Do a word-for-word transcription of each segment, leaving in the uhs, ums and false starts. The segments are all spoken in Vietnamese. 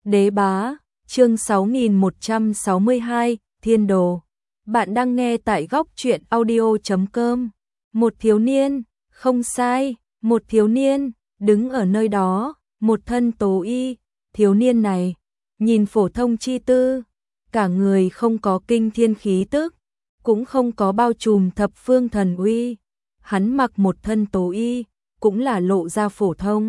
Đế bá, chương sáu nghìn một trăm sáu mươi hai, Thiên Đồ. Bạn đang nghe tại góc truyện audio chấm com. Một thiếu niên, không sai, một thiếu niên, đứng ở nơi đó, một thân tố y, thiếu niên này, nhìn phổ thông chi tư, cả người không có kinh thiên khí tức, cũng không có bao trùm thập phương thần uy, hắn mặc một thân tố y, cũng là lộ ra phổ thông.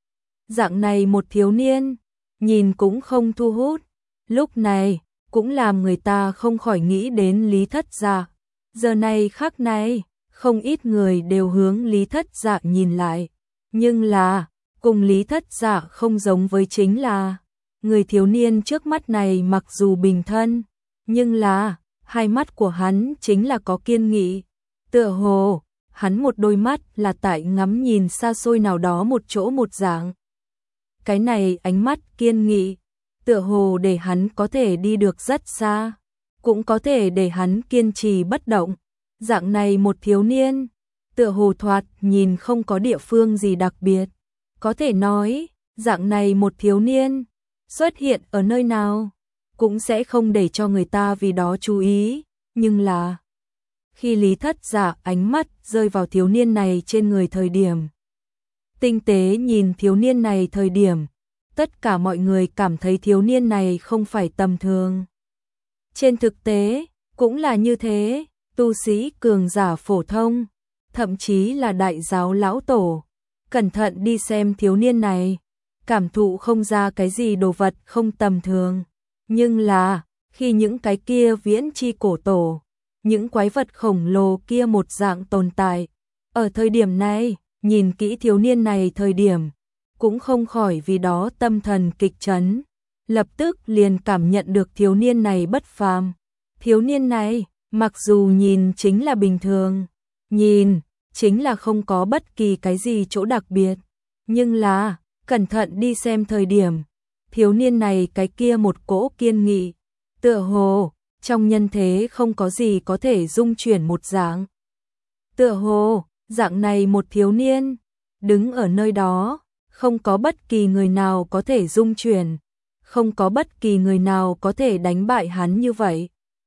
Dạng này một thiếu niên, nhìn cũng không thu hút, lúc này cũng làm người ta không khỏi nghĩ đến Lý Thất Dạ. Giờ này khắc này, không ít người đều hướng Lý Thất Dạ nhìn lại, nhưng là, cùng Lý Thất Dạ không giống với chính là, người thiếu niên trước mắt này mặc dù bình thân, nhưng là, hai mắt của hắn chính là có kiên nghị, tựa hồ, hắn một đôi mắt là tại ngắm nhìn xa xôi nào đó một chỗ một dạng. Cái này ánh mắt kiên nghị, tựa hồ để hắn có thể đi được rất xa, cũng có thể để hắn kiên trì bất động. Dạng này một thiếu niên, tựa hồ thoạt nhìn không có địa phương gì đặc biệt. Có thể nói, dạng này một thiếu niên, xuất hiện ở nơi nào, cũng sẽ không để cho người ta vì đó chú ý. Nhưng là, khi Lý Thất Dạ ánh mắt rơi vào thiếu niên này trên người thời điểm, tinh tế nhìn thiếu niên này thời điểm, tất cả mọi người cảm thấy thiếu niên này không phải tầm thường. Trên thực tế, cũng là như thế, tu sĩ cường giả phổ thông, thậm chí là đại giáo lão tổ, cẩn thận đi xem thiếu niên này, cảm thụ không ra cái gì đồ vật không tầm thường. Nhưng là, khi những cái kia viễn chi cổ tổ, những quái vật khổng lồ kia một dạng tồn tại, ở thời điểm này, nhìn kỹ thiếu niên này thời điểm, cũng không khỏi vì đó tâm thần kịch chấn, lập tức liền cảm nhận được thiếu niên này bất phàm. Thiếu niên này, mặc dù nhìn chính là bình thường, nhìn chính là không có bất kỳ cái gì chỗ đặc biệt, nhưng là, cẩn thận đi xem thời điểm, thiếu niên này cái kia một cỗ kiên nghị, tựa hồ, trong nhân thế không có gì có thể dung chuyển một dạng. Tựa hồ, dạng này một thiếu niên, đứng ở nơi đó, không có bất kỳ người nào có thể dung chuyển, không có bất kỳ người nào có thể đánh bại hắn như vậy.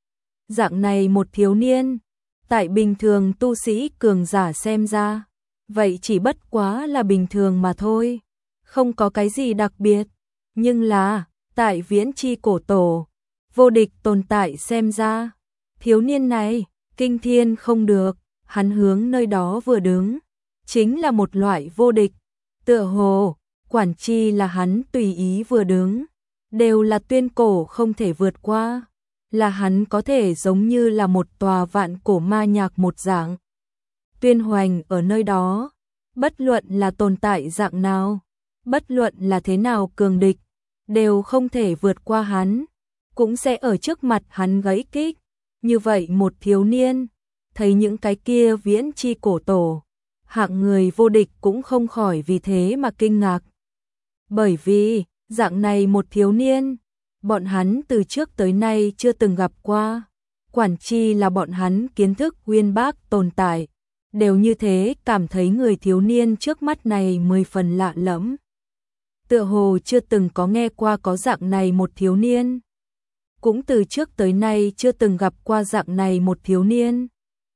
Dạng này một thiếu niên, tại bình thường tu sĩ cường giả xem ra, vậy chỉ bất quá là bình thường mà thôi, không có cái gì đặc biệt, nhưng là, tại viễn chi cổ tổ, vô địch tồn tại xem ra, thiếu niên này, kinh thiên không được, hắn hướng nơi đó vừa đứng, chính là một loại vô địch. Tựa hồ, quản chi là hắn tùy ý vừa đứng, đều là tuyên cổ không thể vượt qua, là hắn có thể giống như là một tòa vạn cổ ma nhạc một dạng. Tuyên hoành ở nơi đó, bất luận là tồn tại dạng nào, bất luận là thế nào cường địch, đều không thể vượt qua hắn, cũng sẽ ở trước mặt hắn gãy kích. Như vậy một thiếu niên, thấy những cái kia viễn chi cổ tổ, hạng người vô địch cũng không khỏi vì thế mà kinh ngạc. Bởi vì, dạng này một thiếu niên, bọn hắn từ trước tới nay chưa từng gặp qua, quản chi là bọn hắn kiến thức uyên bác tồn tại, đều như thế cảm thấy người thiếu niên trước mắt này mười phần lạ lẫm. Tựa hồ chưa từng có nghe qua có dạng này một thiếu niên, cũng từ trước tới nay chưa từng gặp qua dạng này một thiếu niên.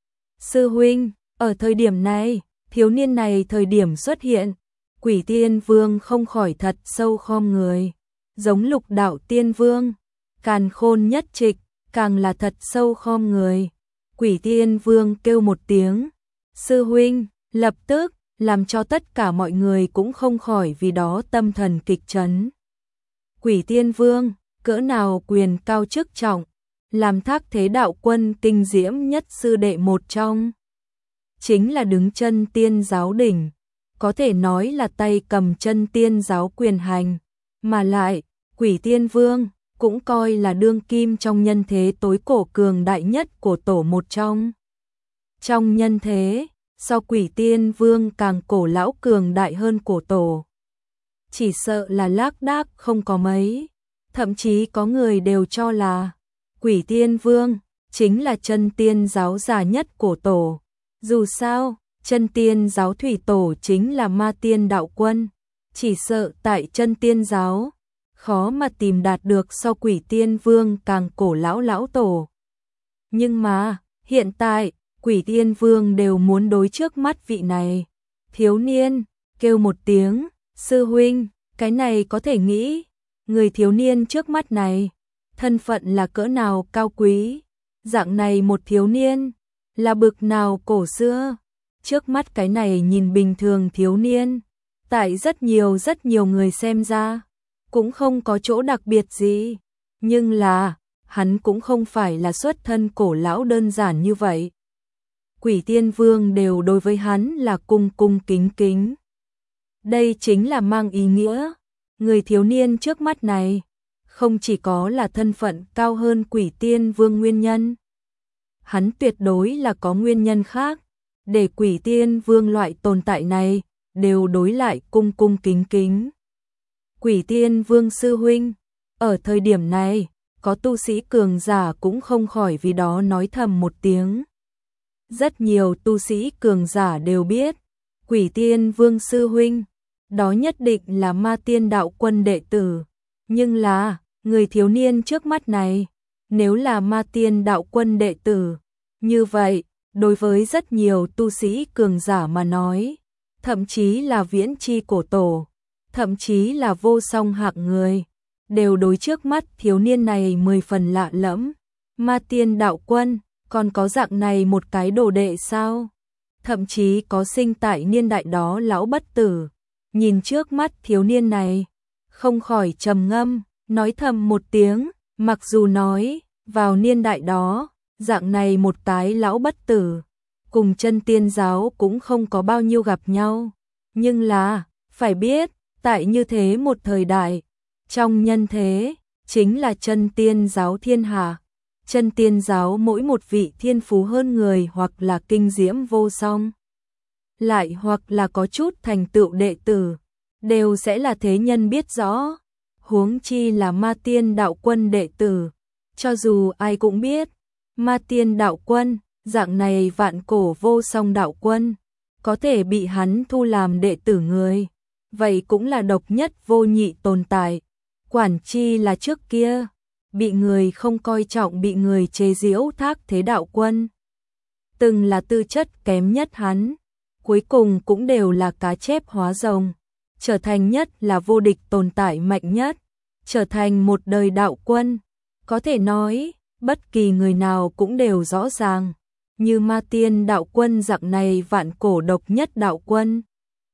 Sư huynh, ở thời điểm này, thiếu niên này thời điểm xuất hiện, Quỷ Tiên Vương không khỏi thật sâu khom người, giống Lục Đạo Tiên Vương, Càn Khôn Nhất Trịch, càng là thật sâu khom người. Quỷ Tiên Vương kêu một tiếng, sư huynh, lập tức, làm cho tất cả mọi người cũng không khỏi vì đó tâm thần kịch chấn. Quỷ Tiên Vương, cỡ nào quyền cao chức trọng, làm Thác Thế Đạo Quân kinh diễm nhất sư đệ một trong. Chính là đứng chân tiên giáo đỉnh, có thể nói là tay cầm chân tiên giáo quyền hành, mà lại, Quỷ Tiên Vương, cũng coi là đương kim trong nhân thế tối cổ cường đại nhất của tổ một trong. Trong nhân thế, so Quỷ Tiên Vương càng cổ lão cường đại hơn cổ tổ. Chỉ sợ là lác đác không có mấy, thậm chí có người đều cho là, Quỷ Tiên Vương, chính là chân tiên giáo già nhất cổ tổ. Dù sao, chân tiên giáo thủy tổ chính là Ma Tiên Đạo Quân, chỉ sợ tại chân tiên giáo, khó mà tìm đạt được so Quỷ Tiên Vương càng cổ lão lão tổ. Nhưng mà, hiện tại, Quỷ Tiên Vương đều muốn đối trước mắt vị này. Thiếu niên, kêu một tiếng, sư huynh, cái này có thể nghĩ, người thiếu niên trước mắt này, thân phận là cỡ nào cao quý, dạng này một thiếu niên, là bực nào cổ xưa. Trước mắt cái này nhìn bình thường thiếu niên, tại rất nhiều rất nhiều người xem ra, cũng không có chỗ đặc biệt gì, nhưng là, hắn cũng không phải là xuất thân cổ lão đơn giản như vậy. Quỷ Tiên Vương đều đối với hắn là cung cung kính kính. Đây chính là mang ý nghĩa, người thiếu niên trước mắt này, không chỉ có là thân phận cao hơn Quỷ Tiên Vương nguyên nhân. Hắn tuyệt đối là có nguyên nhân khác, để Quỷ Tiên Vương loại tồn tại này, đều đối lại cung cung kính kính. Quỷ Tiên Vương sư huynh, ở thời điểm này, có tu sĩ cường giả cũng không khỏi vì đó nói thầm một tiếng. Rất nhiều tu sĩ cường giả đều biết, Quỷ Tiên Vương sư huynh, đó nhất định là Ma Tiên đạo quân đệ tử. Nhưng là, người thiếu niên trước mắt này, nếu là Ma Tiên đạo quân đệ tử, như vậy, đối với rất nhiều tu sĩ cường giả mà nói, thậm chí là viễn chi cổ tổ, thậm chí là vô song hạng người, đều đối trước mắt thiếu niên này mười phần lạ lẫm. Ma Tiên đạo quân, còn có dạng này một cái đồ đệ sao? Thậm chí có sinh tại niên đại đó lão bất tử, nhìn trước mắt thiếu niên này, không khỏi trầm ngâm, nói thầm một tiếng, mặc dù nói, vào niên đại đó, dạng này một cái lão bất tử, cùng chân tiên giáo cũng không có bao nhiêu gặp nhau, nhưng là, phải biết, tại như thế một thời đại, trong nhân thế, chính là chân tiên giáo thiên hạ. Chân tiên giáo mỗi một vị thiên phú hơn người hoặc là kinh diễm vô song, lại hoặc là có chút thành tựu đệ tử, đều sẽ là thế nhân biết rõ. Huống chi là Ma Tiên đạo quân đệ tử, cho dù ai cũng biết, Ma Tiên đạo quân, dạng này vạn cổ vô song đạo quân, có thể bị hắn thu làm đệ tử người, vậy cũng là độc nhất vô nhị tồn tại. Quản chi là trước kia, bị người không coi trọng, bị người chế giễu thác thế đạo quân, từng là tư chất kém nhất hắn, cuối cùng cũng đều là cá chép hóa rồng, trở thành nhất là vô địch tồn tại mạnh nhất, trở thành một đời đạo quân. Có thể nói, bất kỳ người nào cũng đều rõ ràng, như Ma Tiên đạo quân dạng này vạn cổ độc nhất đạo quân,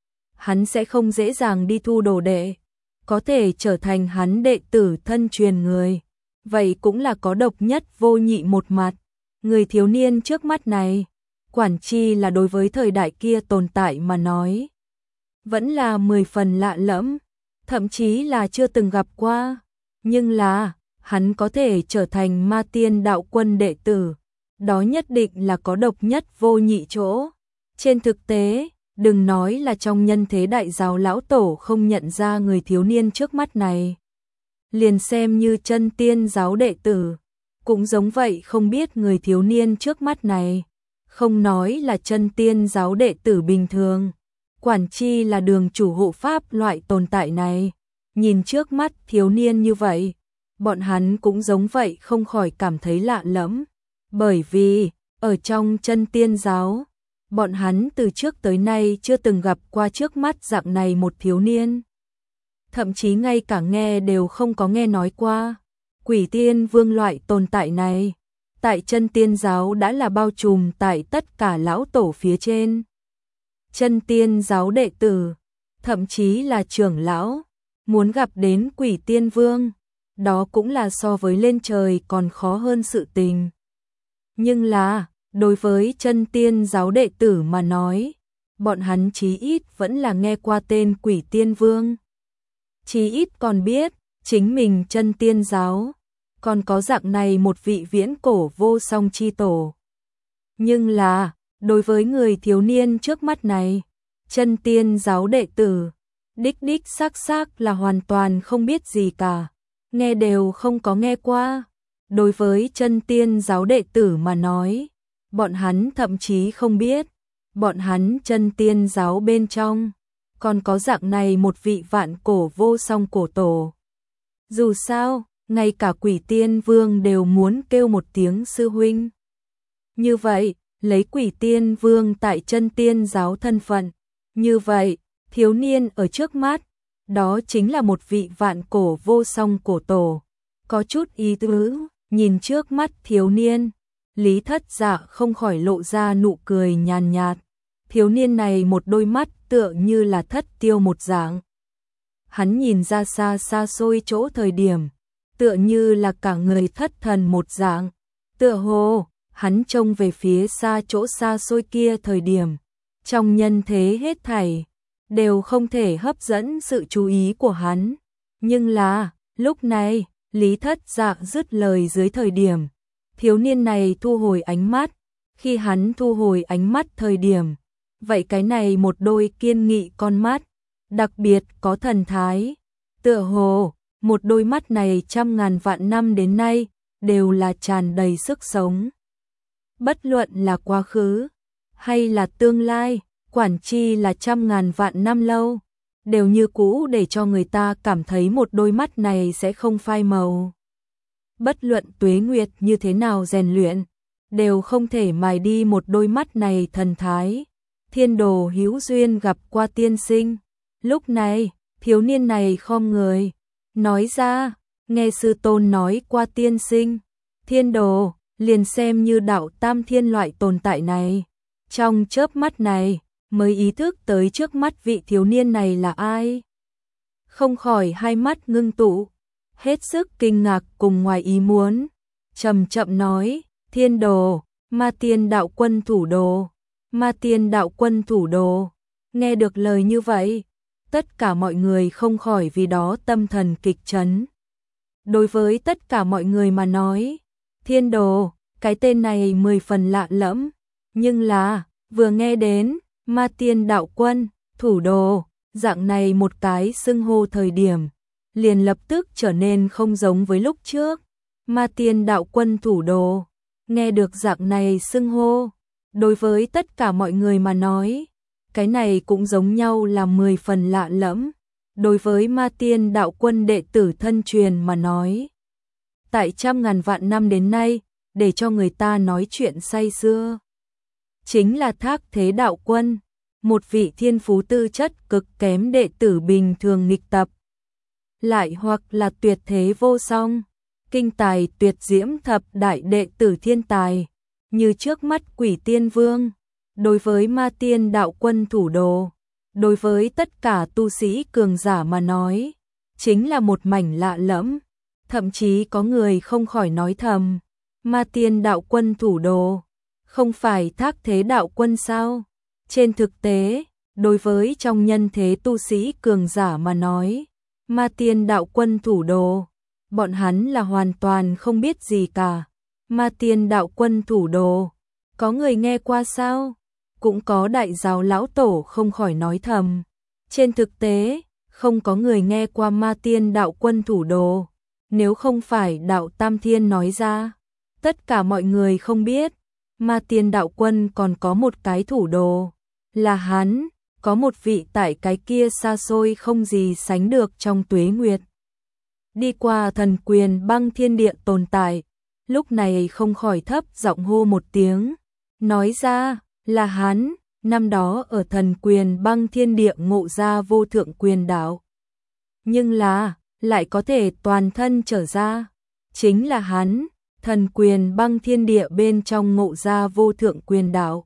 hắn sẽ không dễ dàng đi thu đồ đệ, có thể trở thành hắn đệ tử thân truyền người, vậy cũng là có độc nhất vô nhị một mặt. Người thiếu niên trước mắt này, quản chi là đối với thời đại kia tồn tại mà nói, vẫn là mười phần lạ lẫm, thậm chí là chưa từng gặp qua, nhưng là, hắn có thể trở thành Ma Tiên đạo quân đệ tử, đó nhất định là có độc nhất vô nhị chỗ. Trên thực tế, đừng nói là trong nhân thế đại giáo lão tổ không nhận ra người thiếu niên trước mắt này, liền xem như chân tiên giáo đệ tử, cũng giống vậy không biết người thiếu niên trước mắt này, không nói là chân tiên giáo đệ tử bình thường, quản chi là đường chủ hộ pháp loại tồn tại này, nhìn trước mắt thiếu niên như vậy, bọn hắn cũng giống vậy không khỏi cảm thấy lạ lẫm, bởi vì, ở trong chân tiên giáo, bọn hắn từ trước tới nay chưa từng gặp qua trước mắt dạng này một thiếu niên. Thậm chí ngay cả nghe đều không có nghe nói qua. Quỷ Tiên Vương loại tồn tại này, tại chân tiên giáo đã là bao trùm tại tất cả lão tổ phía trên. Chân tiên giáo đệ tử, thậm chí là trưởng lão, muốn gặp đến Quỷ Tiên Vương, đó cũng là so với lên trời còn khó hơn sự tình. Nhưng là, đối với chân tiên giáo đệ tử mà nói, bọn hắn chí ít vẫn là nghe qua tên Quỷ Tiên Vương. Chí ít còn biết, chính mình chân tiên giáo, còn có dạng này một vị viễn cổ vô song chi tổ. Nhưng là, đối với người thiếu niên trước mắt này, chân tiên giáo đệ tử, đích đích xác xác là hoàn toàn không biết gì cả, nghe đều không có nghe qua. Đối với chân tiên giáo đệ tử mà nói, bọn hắn thậm chí không biết, bọn hắn chân tiên giáo bên trong, còn có dạng này một vị vạn cổ vô song cổ tổ. Dù sao, ngay cả Quỷ Tiên Vương đều muốn kêu một tiếng sư huynh. Như vậy, lấy Quỷ Tiên Vương tại Chân Tiên giáo thân phận, như vậy, thiếu niên ở trước mắt, đó chính là một vị vạn cổ vô song cổ tổ. Có chút ý tứ, nhìn trước mắt thiếu niên, Lý Thất Dạ không khỏi lộ ra nụ cười nhàn nhạt. Thiếu niên này một đôi mắt tựa như là thất tiêu một dạng. Hắn nhìn ra xa xa xôi chỗ thời điểm, tựa như là cả người thất thần một dạng. Tựa hồ, hắn trông về phía xa chỗ xa xôi kia thời điểm, trong nhân thế hết thảy đều không thể hấp dẫn sự chú ý của hắn. Nhưng là, lúc này, Lý Thất Dạ dứt lời dưới thời điểm, thiếu niên này thu hồi ánh mắt. Khi hắn thu hồi ánh mắt thời điểm, vậy cái này một đôi kiên nghị con mắt, đặc biệt có thần thái. Tựa hồ, một đôi mắt này trăm ngàn vạn năm đến nay, đều là tràn đầy sức sống. Bất luận là quá khứ, hay là tương lai, quản chi là trăm ngàn vạn năm lâu, đều như cũ để cho người ta cảm thấy một đôi mắt này sẽ không phai màu. Bất luận tuế nguyệt như thế nào rèn luyện, đều không thể mài đi một đôi mắt này thần thái. Thiên Đồ hữu duyên gặp qua tiên sinh. Lúc này, thiếu niên này khom người, nói ra, nghe sư tôn nói qua tiên sinh. Thiên Đồ, liền xem như đạo tam thiên loại tồn tại này. Trong chớp mắt này, mới ý thức tới trước mắt vị thiếu niên này là ai. Không khỏi hai mắt ngưng tụ, hết sức kinh ngạc cùng ngoài ý muốn. Chậm chậm nói, Thiên Đồ, Ma Tiên đạo quân thủ đồ. Ma Tiên đạo quân thủ đồ. Nghe được lời như vậy, tất cả mọi người không khỏi vì đó tâm thần kịch chấn. Đối với tất cả mọi người mà nói, Thiên Đồ, cái tên này mười phần lạ lẫm, nhưng là, vừa nghe đến, Ma Tiên đạo quân, thủ đồ, dạng này một cái xưng hô thời điểm, liền lập tức trở nên không giống với lúc trước. Ma Tiên đạo quân thủ đồ, nghe được dạng này xưng hô, đối với tất cả mọi người mà nói, cái này cũng giống nhau là mười phần lạ lẫm. Đối với Ma Tiên đạo quân đệ tử thân truyền mà nói, tại trăm ngàn vạn năm đến nay, để cho người ta nói chuyện say sưa, chính là Thác Thế đạo quân, một vị thiên phú tư chất cực kém đệ tử bình thường nghịch tập, lại hoặc là tuyệt thế vô song, kinh tài tuyệt diễm thập đại đệ tử thiên tài, như trước mắt Quỷ Tiên Vương. Đối với Ma Tiên đạo quân thủ đồ, đối với tất cả tu sĩ cường giả mà nói, chính là một mảnh lạ lẫm. Thậm chí có người không khỏi nói thầm, Ma Tiên đạo quân thủ đồ, không phải Thác Thế đạo quân sao? Trên thực tế, đối với trong nhân thế tu sĩ cường giả mà nói, Ma Tiên đạo quân thủ đồ, bọn hắn là hoàn toàn không biết gì cả. Ma Tiên đạo quân thủ đồ, có người nghe qua sao? Cũng có đại giáo lão tổ không khỏi nói thầm. Trên thực tế, không có người nghe qua Ma Tiên đạo quân thủ đồ. Nếu không phải đạo Tam Thiên nói ra, tất cả mọi người không biết, Ma Tiên đạo quân còn có một cái thủ đồ, là hắn, có một vị tại cái kia xa xôi không gì sánh được trong tuế nguyệt. Đi qua thần quyền băng thiên địa tồn tại, lúc này không khỏi thấp giọng hô một tiếng, nói ra, là hắn, năm đó ở thần quyền băng thiên địa ngộ ra vô thượng quyền đạo. Nhưng là, lại có thể toàn thân trở ra, chính là hắn, thần quyền băng thiên địa bên trong ngộ ra vô thượng quyền đạo.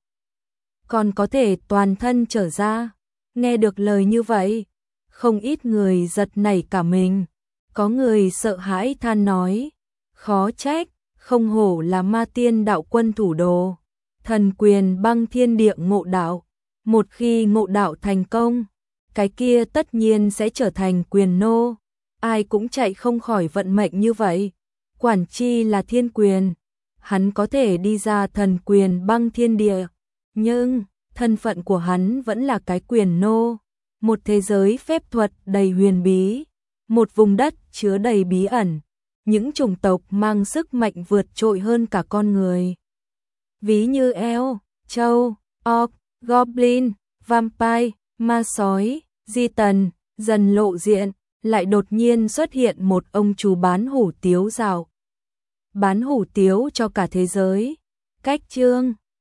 Còn có thể toàn thân trở ra, nghe được lời như vậy, không ít người giật nảy cả mình, có người sợ hãi than nói, khó trách, không hổ là Ma Tiên đạo quân thủ đồ, thần quyền băng thiên địa ngộ đạo, một khi ngộ đạo thành công, cái kia tất nhiên sẽ trở thành quyền nô. Ai cũng chạy không khỏi vận mệnh như vậy. Quản chi là thiên quyền, hắn có thể đi ra thần quyền băng thiên địa, nhưng thân phận của hắn vẫn là cái quyền nô, một thế giới phép thuật đầy huyền bí, một vùng đất chứa đầy bí ẩn, những chủng tộc mang sức mạnh vượt trội hơn cả con người. Ví như elf, trâu, orc, goblin, vampire, ma sói, di tần, dần lộ diện. lại đột nhiên xuất hiện một ông chú bán hủ tiếu dạo. Bán hủ tiếu cho cả thế giới. Cách chương